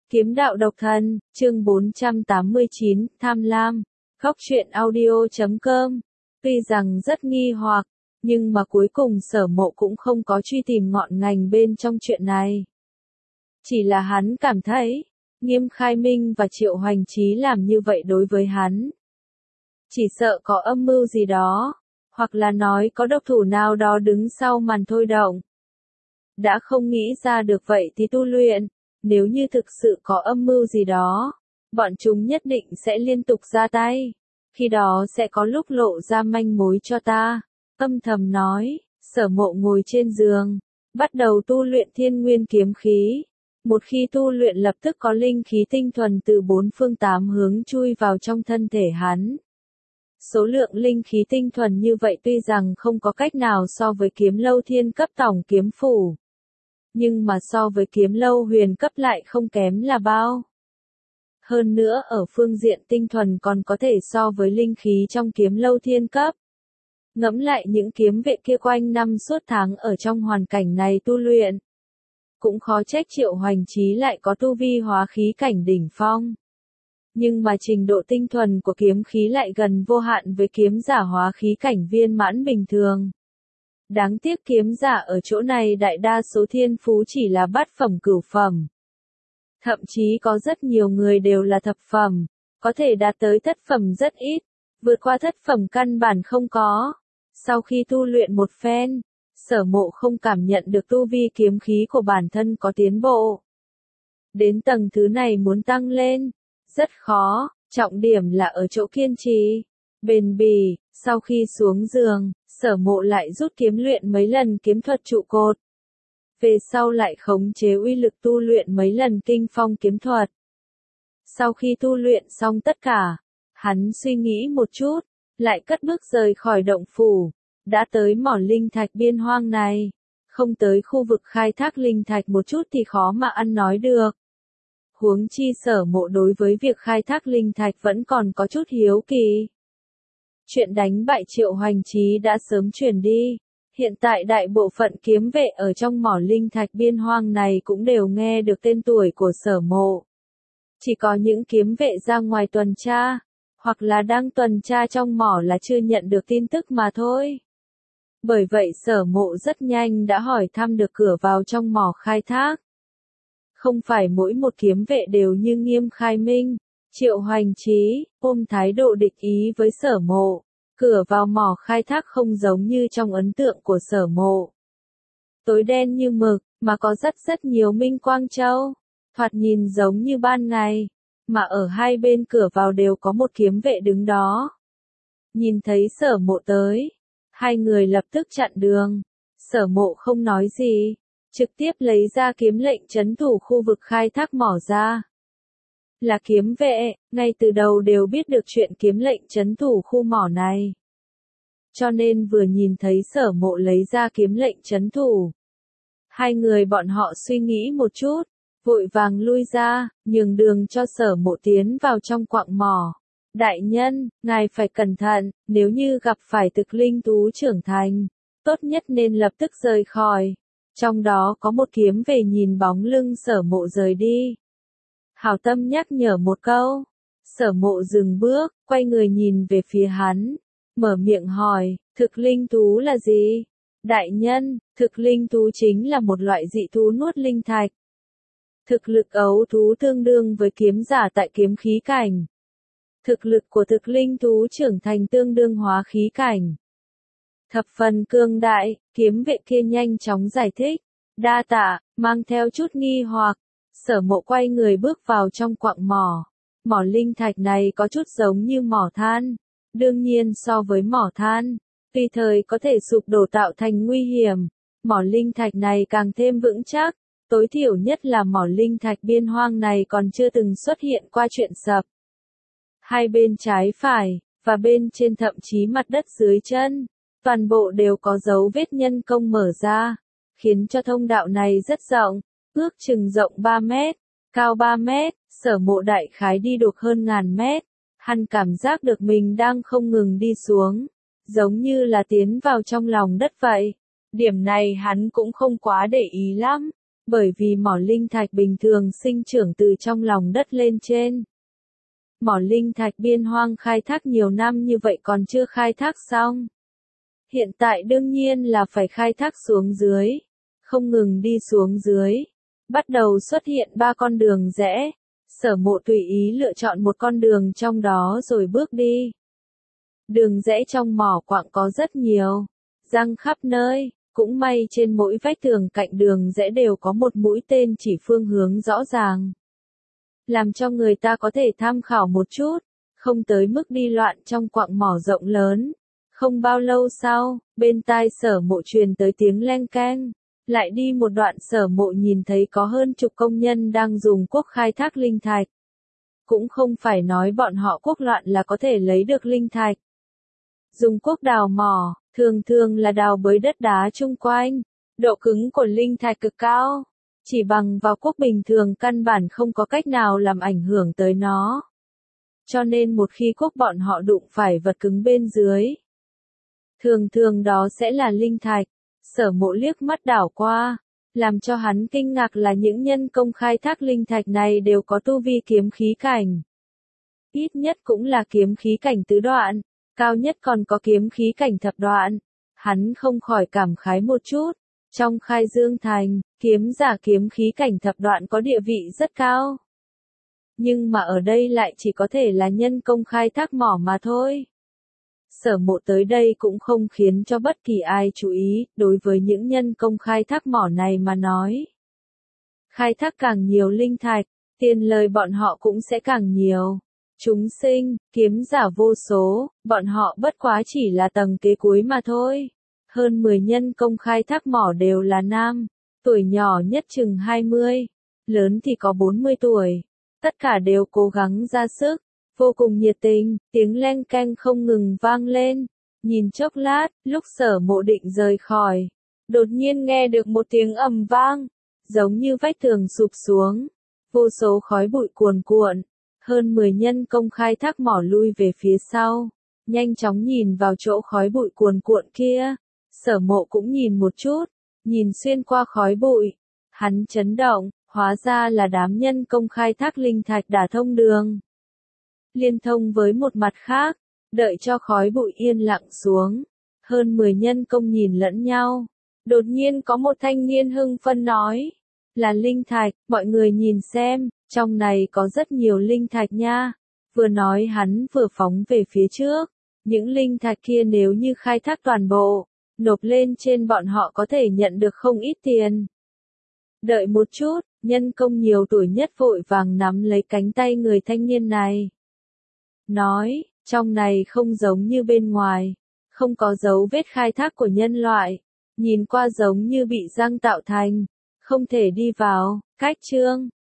Kiếm đạo độc thân, chương 489, tham lam. Khóc chuyện audio.com. Tuy rằng rất nghi hoặc, nhưng mà cuối cùng Sở Mộ cũng không có truy tìm ngọn ngành bên trong chuyện này. Chỉ là hắn cảm thấy, Nghiêm Khai Minh và Triệu Hoành Chí làm như vậy đối với hắn. Chỉ sợ có âm mưu gì đó, hoặc là nói có độc thủ nào đó đứng sau màn thôi động. Đã không nghĩ ra được vậy thì tu luyện. Nếu như thực sự có âm mưu gì đó, bọn chúng nhất định sẽ liên tục ra tay. Khi đó sẽ có lúc lộ ra manh mối cho ta. Âm thầm nói, Sở Mộ ngồi trên giường, bắt đầu tu luyện Thiên Nguyên kiếm khí. Một khi tu luyện lập tức có linh khí tinh thuần từ bốn phương tám hướng chui vào trong thân thể hắn. Số lượng linh khí tinh thuần như vậy tuy rằng không có cách nào so với Kiếm Lâu thiên cấp tổng kiếm phủ. Nhưng mà so với Kiếm Lâu huyền cấp lại không kém là bao. Hơn nữa ở phương diện tinh thuần còn có thể so với linh khí trong Kiếm Lâu thiên cấp. Ngẫm lại những kiếm vệ kia quanh năm suốt tháng ở trong hoàn cảnh này tu luyện. Cũng khó trách Triệu Hoành Chí lại có tu vi hóa khí cảnh đỉnh phong. Nhưng mà trình độ tinh thuần của kiếm khí lại gần vô hạn với kiếm giả hóa khí cảnh viên mãn bình thường. Đáng tiếc kiếm giả ở chỗ này đại đa số thiên phú chỉ là bát phẩm cửu phẩm. Thậm chí có rất nhiều người đều là thập phẩm, có thể đạt tới thất phẩm rất ít, vượt qua thất phẩm căn bản không có. Sau khi tu luyện một phen, Sở Mộ không cảm nhận được tu vi kiếm khí của bản thân có tiến bộ. Đến tầng thứ này muốn tăng lên, rất khó, trọng điểm là ở chỗ kiên trì, bền bỉ. Sau khi xuống giường, Sở Mộ lại rút kiếm luyện mấy lần kiếm thuật trụ cột. Về sau lại khống chế uy lực tu luyện mấy lần kinh phong kiếm thuật. Sau khi tu luyện xong tất cả, hắn suy nghĩ một chút, lại cất bước rời khỏi động phủ. Đã tới mỏ linh thạch biên hoang này, không tới khu vực khai thác linh thạch một chút thì khó mà ăn nói được. Huống chi Sở Mộ đối với việc khai thác linh thạch vẫn còn có chút hiếu kỳ. Chuyện đánh bại Triệu Hoành Chí đã sớm truyền đi, hiện tại đại bộ phận kiếm vệ ở trong mỏ linh thạch biên hoang này cũng đều nghe được tên tuổi của Sở Mộ. Chỉ có những kiếm vệ ra ngoài tuần tra, hoặc là đang tuần tra trong mỏ là chưa nhận được tin tức mà thôi. Bởi vậy Sở Mộ rất nhanh đã hỏi thăm được cửa vào trong mỏ khai thác. Không phải mỗi một kiếm vệ đều như Nghiêm Khai Minh, Triệu Hoành Chí, ôm thái độ địch ý với Sở Mộ. Cửa vào mỏ khai thác không giống như trong ấn tượng của Sở Mộ. Tối đen như mực, mà có rất nhiều minh quang châu. Thoạt nhìn giống như ban ngày, mà ở hai bên cửa vào đều có một kiếm vệ đứng đó. Nhìn thấy Sở Mộ tới, hai người lập tức chặn đường. Sở Mộ không nói gì, trực tiếp lấy ra kiếm lệnh trấn thủ khu vực khai thác mỏ ra. Là kiếm vệ, ngay từ đầu đều biết được chuyện kiếm lệnh trấn thủ khu mỏ này. Cho nên vừa nhìn thấy Sở Mộ lấy ra kiếm lệnh trấn thủ. Hai người bọn họ suy nghĩ một chút, vội vàng lui ra, nhường đường cho Sở Mộ tiến vào trong quặng mỏ. Đại nhân, ngài phải cẩn thận, nếu như gặp phải thực linh thú trưởng thành, tốt nhất nên lập tức rời khỏi. Trong đó có một kiếm về nhìn bóng lưng Sở Mộ rời đi. Hảo tâm nhắc nhở một câu. Sở Mộ dừng bước, quay người nhìn về phía hắn, mở miệng hỏi, thực linh thú là gì? Đại nhân, thực linh thú chính là một loại dị thú nuốt linh thạch. Thực lực ấu thú tương đương với kiếm giả tại kiếm khí cảnh. Thực lực của thực linh thú trưởng thành tương đương hóa khí cảnh. Thập phần cương đại, kiếm vệ kia nhanh chóng giải thích. Đa tạ, mang theo chút nghi hoặc. Sở Mộ quay người bước vào trong quặng mỏ. Mỏ linh thạch này có chút giống như mỏ than. Đương nhiên so với mỏ than, tùy thời có thể sụp đổ tạo thành nguy hiểm. Mỏ linh thạch này càng thêm vững chắc. Tối thiểu nhất là mỏ linh thạch biên hoang này còn chưa từng xuất hiện qua chuyện sập. Hai bên trái phải, và bên trên thậm chí mặt đất dưới chân, toàn bộ đều có dấu vết nhân công mở ra, khiến cho thông đạo này rất rộng, ước chừng rộng 3 mét, cao 3 mét, Sở Mộ đại khái đi được hơn 1000 mét. Hắn cảm giác được mình đang không ngừng đi xuống, giống như là tiến vào trong lòng đất vậy. Điểm này hắn cũng không quá để ý lắm, Bởi vì mỏ linh thạch bình thường sinh trưởng từ trong lòng đất lên trên. Mỏ linh thạch biên hoang khai thác nhiều năm như vậy còn chưa khai thác xong. Hiện tại đương nhiên là phải khai thác xuống dưới. Không ngừng đi xuống dưới. Bắt đầu xuất hiện 3 con đường rẽ. Sở Mộ tùy ý lựa chọn một con đường trong đó rồi bước đi. Đường rẽ trong mỏ quặng có rất nhiều. Răng khắp nơi. Cũng may trên mỗi vách tường cạnh đường rẽ đều có một mũi tên chỉ phương hướng rõ ràng. Làm cho người ta có thể tham khảo một chút. Không tới mức đi loạn trong quặng mỏ rộng lớn. Không bao lâu sau, bên tai Sở Mộ truyền tới tiếng leng keng. Lại đi một đoạn Sở Mộ nhìn thấy có hơn chục công nhân đang dùng cuốc khai thác linh thạch. Cũng không phải nói bọn họ cuốc loạn là có thể lấy được linh thạch. Dùng cuốc đào mỏ, thường thường là đào bới đất đá chung quanh. Độ cứng của linh thạch cực cao. Chỉ bằng vào cuốc bình thường căn bản không có cách nào làm ảnh hưởng tới nó. Cho nên một khi cuốc bọn họ đụng phải vật cứng bên dưới. Thường thường đó sẽ là linh thạch. Sở Mộ liếc mắt đảo qua. Làm cho hắn kinh ngạc là những nhân công khai thác linh thạch này đều có tu vi kiếm khí cảnh. Ít nhất cũng là kiếm khí cảnh tứ đoạn. Cao nhất còn có kiếm khí cảnh thập đoạn. Hắn không khỏi cảm khái một chút. Trong Khai Dương Thành, kiếm giả kiếm khí cảnh thập đoạn có địa vị rất cao. Nhưng mà ở đây lại chỉ có thể là nhân công khai thác mỏ mà thôi. Sở Mộ tới đây cũng không khiến cho bất kỳ ai chú ý, đối với những nhân công khai thác mỏ này mà nói. Khai thác càng nhiều linh thạch, tiền lời bọn họ cũng sẽ càng nhiều. Chúng sinh, kiếm giả vô số, bọn họ bất quá chỉ là tầng kế cuối mà thôi. Hơn 10 nhân công khai thác mỏ đều là nam, tuổi nhỏ nhất chừng 20, lớn thì có 40 tuổi. Tất cả đều cố gắng ra sức, vô cùng nhiệt tình, tiếng leng keng không ngừng vang lên. Nhìn chốc lát, lúc Sở Mộ định rời khỏi, đột nhiên nghe được một tiếng ầm vang, giống như vách tường sụp xuống. Vô số khói bụi cuồn cuộn, hơn 10 nhân công khai thác mỏ lui về phía sau, nhanh chóng nhìn vào chỗ khói bụi cuồn cuộn kia. Sở Mộ cũng nhìn một chút, nhìn xuyên qua khói bụi. Hắn chấn động, hóa ra là đám nhân công khai thác linh thạch đả thông đường. Liên thông với một mặt khác, đợi cho khói bụi yên lặng xuống. Hơn 10 nhân công nhìn lẫn nhau. Đột nhiên có một thanh niên hưng phấn nói. Là linh thạch, mọi người nhìn xem, trong này có rất nhiều linh thạch nha. Vừa nói hắn vừa phóng về phía trước. Những linh thạch kia nếu như khai thác toàn bộ, nộp lên trên bọn họ có thể nhận được không ít tiền. Đợi một chút, nhân công nhiều tuổi nhất vội vàng nắm lấy cánh tay người thanh niên này. Nói, trong này không giống như bên ngoài, không có dấu vết khai thác của nhân loại, nhìn qua giống như bị răng tạo thành, không thể đi vào. Cách chương